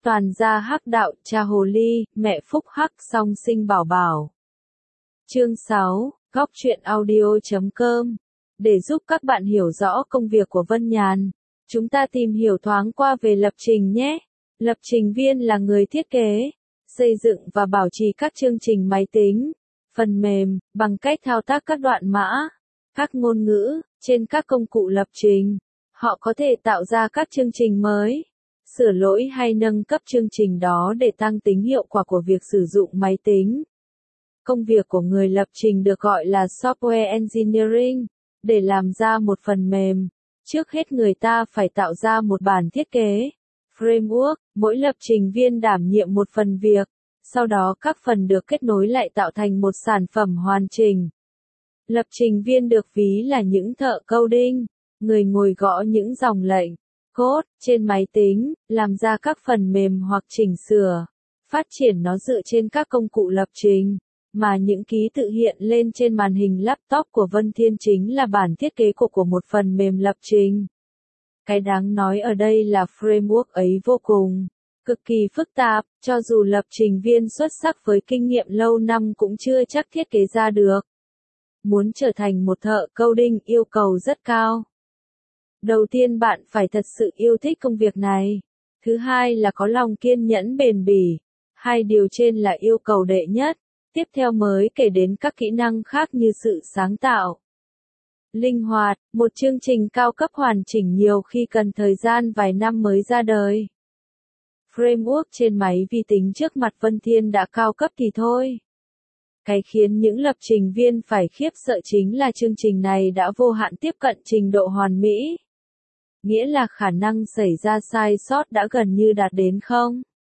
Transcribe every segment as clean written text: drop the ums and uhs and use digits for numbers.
toàn gia hắc đạo, cha hồ ly, mẹ phúc hắc song sinh bảo bảo. Chương 6, góc truyện audio.com. Để giúp các bạn hiểu rõ công việc của Vân Nhàn, chúng ta tìm hiểu thoáng qua về lập trình nhé. Lập trình viên là người thiết kế, xây dựng và bảo trì các chương trình máy tính, phần mềm, bằng cách thao tác các đoạn mã, các ngôn ngữ, trên các công cụ lập trình. Họ có thể tạo ra các chương trình mới, sửa lỗi hay nâng cấp chương trình đó để tăng tính hiệu quả của việc sử dụng máy tính. Công việc của người lập trình được gọi là software engineering. Để làm ra một phần mềm, trước hết người ta phải tạo ra một bản thiết kế, framework, mỗi lập trình viên đảm nhiệm một phần việc, sau đó các phần được kết nối lại tạo thành một sản phẩm hoàn chỉnh. Lập trình viên được ví là những thợ coding, người ngồi gõ những dòng lệnh, code, trên máy tính, làm ra các phần mềm hoặc chỉnh sửa, phát triển nó dựa trên các công cụ lập trình, mà những ký tự hiện lên trên màn hình laptop của Vân Thiên chính là bản thiết kế của một phần mềm lập trình. Cái đáng nói ở đây là framework ấy vô cùng, cực kỳ phức tạp, cho dù lập trình viên xuất sắc với kinh nghiệm lâu năm cũng chưa chắc thiết kế ra được. Muốn trở thành một thợ coding yêu cầu rất cao. Đầu tiên bạn phải thật sự yêu thích công việc này. Thứ hai là có lòng kiên nhẫn bền bỉ. Hai điều trên là yêu cầu đệ nhất. Tiếp theo mới kể đến các kỹ năng khác như sự sáng tạo, linh hoạt, một chương trình cao cấp hoàn chỉnh nhiều khi cần thời gian vài năm mới ra đời. Framework trên máy vi tính trước mặt Vân Thiên đã cao cấp thì thôi. Cái khiến những lập trình viên phải khiếp sợ chính là chương trình này đã vô hạn tiếp cận trình độ hoàn mỹ. Nghĩa là khả năng xảy ra sai sót đã gần như đạt đến không.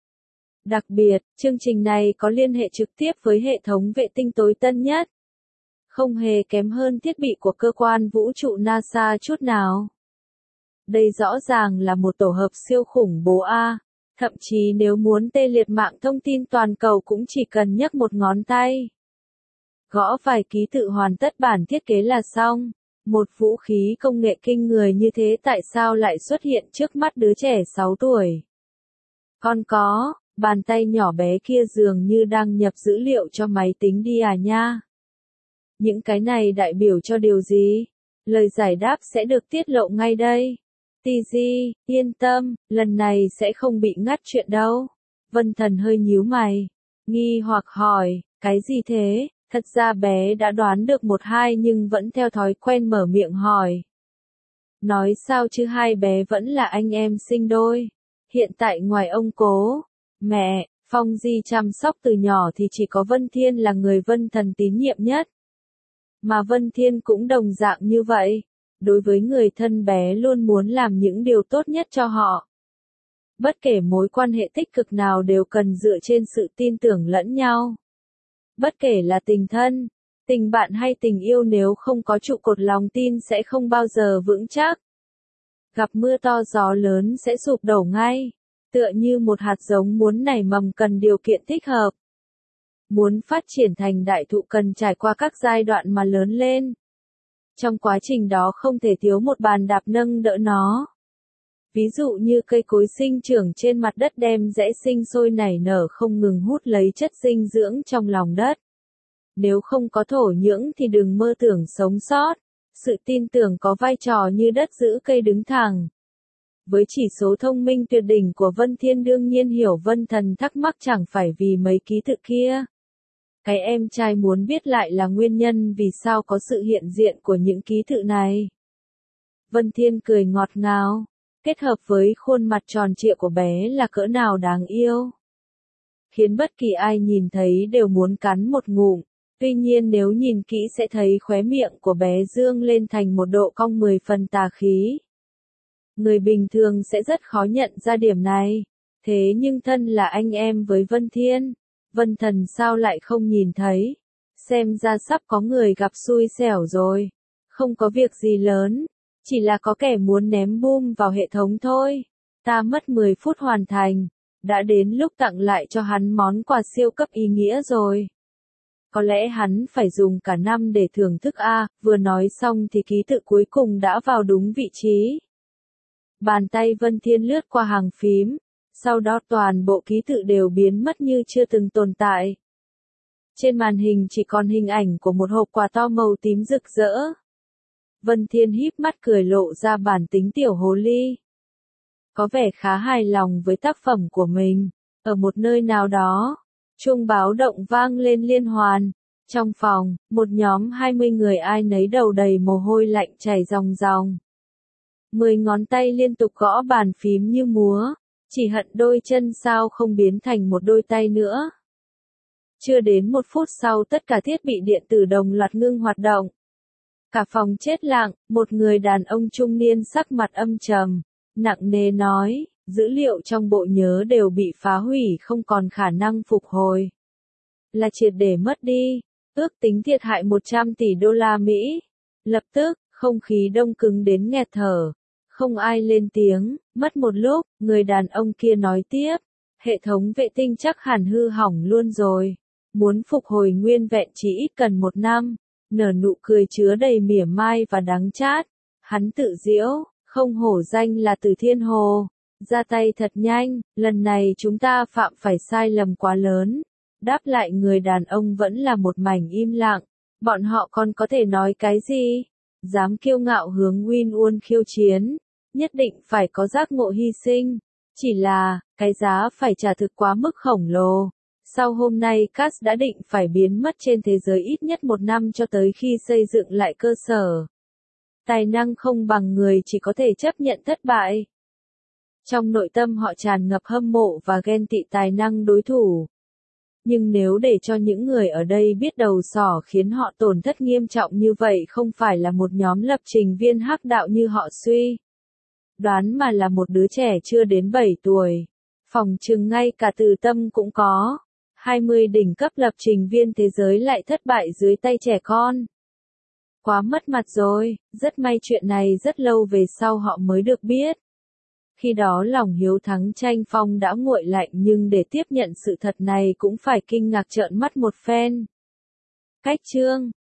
Đặc biệt, chương trình này có liên hệ trực tiếp với hệ thống vệ tinh tối tân nhất. Không hề kém hơn thiết bị của cơ quan vũ trụ NASA chút nào. Đây rõ ràng là một tổ hợp siêu khủng bố A. Thậm chí nếu muốn tê liệt mạng thông tin toàn cầu cũng chỉ cần nhấc một ngón tay. Gõ vài ký tự hoàn tất bản thiết kế là xong. Một vũ khí công nghệ kinh người như thế tại sao lại xuất hiện trước mắt đứa trẻ 6 tuổi? Con có. Bàn tay nhỏ bé kia dường như đang nhập dữ liệu cho máy tính đi à nha. Những cái này đại biểu cho điều gì? Lời giải đáp sẽ được tiết lộ ngay đây. TG, yên tâm, lần này sẽ không bị ngắt chuyện đâu. Vân Thần hơi nhíu mày, nghi hoặc hỏi, cái gì thế? Thật ra bé đã đoán được một hai nhưng vẫn theo thói quen mở miệng hỏi. Nói sao chứ hai bé vẫn là anh em sinh đôi. Hiện tại ngoài ông cố, mẹ, Phong Di chăm sóc từ nhỏ thì chỉ có Vân Thiên là người Vân Thần tín nhiệm nhất. Mà Vân Thiên cũng đồng dạng như vậy. Đối với người thân bé luôn muốn làm những điều tốt nhất cho họ. Bất kể mối quan hệ tích cực nào đều cần dựa trên sự tin tưởng lẫn nhau. Bất kể là tình thân, tình bạn hay tình yêu nếu không có trụ cột lòng tin sẽ không bao giờ vững chắc. Gặp mưa to gió lớn sẽ sụp đổ ngay. Tựa như một hạt giống muốn nảy mầm cần điều kiện thích hợp. Muốn phát triển thành đại thụ cần trải qua các giai đoạn mà lớn lên. Trong quá trình đó không thể thiếu một bàn đạp nâng đỡ nó. Ví dụ như cây cối sinh trưởng trên mặt đất đem rễ sinh sôi nảy nở không ngừng hút lấy chất dinh dưỡng trong lòng đất. Nếu không có thổ nhưỡng thì đừng mơ tưởng sống sót. Sự tin tưởng có vai trò như đất giữ cây đứng thẳng. Với chỉ số thông minh tuyệt đỉnh của Vân Thiên đương nhiên hiểu Vân Thần thắc mắc chẳng phải vì mấy ký tự kia. Cái em trai muốn biết lại là nguyên nhân vì sao có sự hiện diện của những ký tự này. Vân Thiên cười ngọt ngào, kết hợp với khuôn mặt tròn trịa của bé là cỡ nào đáng yêu. Khiến bất kỳ ai nhìn thấy đều muốn cắn một ngụm, tuy nhiên nếu nhìn kỹ sẽ thấy khóe miệng của bé dương lên thành một độ cong 10 phần tà khí. Người bình thường sẽ rất khó nhận ra điểm này, thế nhưng thân là anh em với Vân Thiên, Vân Thần sao lại không nhìn thấy, xem ra sắp có người gặp xui xẻo rồi, không có việc gì lớn, chỉ là có kẻ muốn ném boom vào hệ thống thôi, ta mất 10 phút hoàn thành, đã đến lúc tặng lại cho hắn món quà siêu cấp ý nghĩa rồi. Có lẽ hắn phải dùng cả năm để thưởng thức a, vừa nói xong thì ký tự cuối cùng đã vào đúng vị trí. Bàn tay Vân Thiên lướt qua hàng phím, Sau đó toàn bộ ký tự đều biến mất như chưa từng tồn tại. Trên màn hình chỉ còn hình ảnh của một hộp quà to màu tím rực rỡ. Vân Thiên híp mắt cười lộ ra bản tính tiểu hồ ly. Có vẻ khá hài lòng với tác phẩm của mình. Ở một nơi nào đó, chuông báo động vang lên liên hoàn. Trong phòng, một nhóm 20 người ai nấy đầu đầy mồ hôi lạnh chảy ròng ròng. 10 ngón tay liên tục gõ bàn phím như múa, chỉ hận đôi chân sao không biến thành một đôi tay nữa. Chưa đến 1 phút sau tất cả thiết bị điện tử đồng loạt ngưng hoạt động. Cả phòng chết lặng, một người đàn ông trung niên sắc mặt âm trầm, nặng nề nói, dữ liệu trong bộ nhớ đều bị phá hủy không còn khả năng phục hồi. Là triệt để mất đi, ước tính thiệt hại 100 tỷ đô la Mỹ. Lập tức, không khí đông cứng đến nghẹt thở. Không ai lên tiếng, mất một lúc, người đàn ông kia nói tiếp, hệ thống vệ tinh chắc hẳn hư hỏng luôn rồi. Muốn phục hồi nguyên vẹn chỉ ít cần 1 năm. Nở nụ cười chứa đầy mỉa mai và đắng chát. Hắn tự giễu, không hổ danh là Từ Thiên Hồ. Ra tay thật nhanh, lần này chúng ta phạm phải sai lầm quá lớn. Đáp lại người đàn ông vẫn là một mảnh im lặng. Bọn họ còn có thể nói cái gì? Dám kiêu ngạo hướng Win Won khiêu chiến. Nhất định phải có giác ngộ hy sinh. Chỉ là, cái giá phải trả thực quá mức khổng lồ. Sau hôm nay Cass đã định phải biến mất trên thế giới ít nhất 1 năm cho tới khi xây dựng lại cơ sở. Tài năng không bằng người chỉ có thể chấp nhận thất bại. Trong nội tâm họ tràn ngập hâm mộ và ghen tị tài năng đối thủ. Nhưng nếu để cho những người ở đây biết đầu sỏ khiến họ tổn thất nghiêm trọng như vậy không phải là một nhóm lập trình viên hắc đạo như họ suy đoán mà là một đứa trẻ chưa đến 7 tuổi. Phòng chừng ngay cả Từ Tâm cũng có. 20 đỉnh cấp lập trình viên thế giới lại thất bại dưới tay trẻ con. Quá mất mặt rồi, rất may chuyện này rất lâu về sau họ mới được biết. Khi đó lòng hiếu thắng tranh phong đã nguội lạnh nhưng để tiếp nhận sự thật này cũng phải kinh ngạc trợn mắt một phen. Cách chương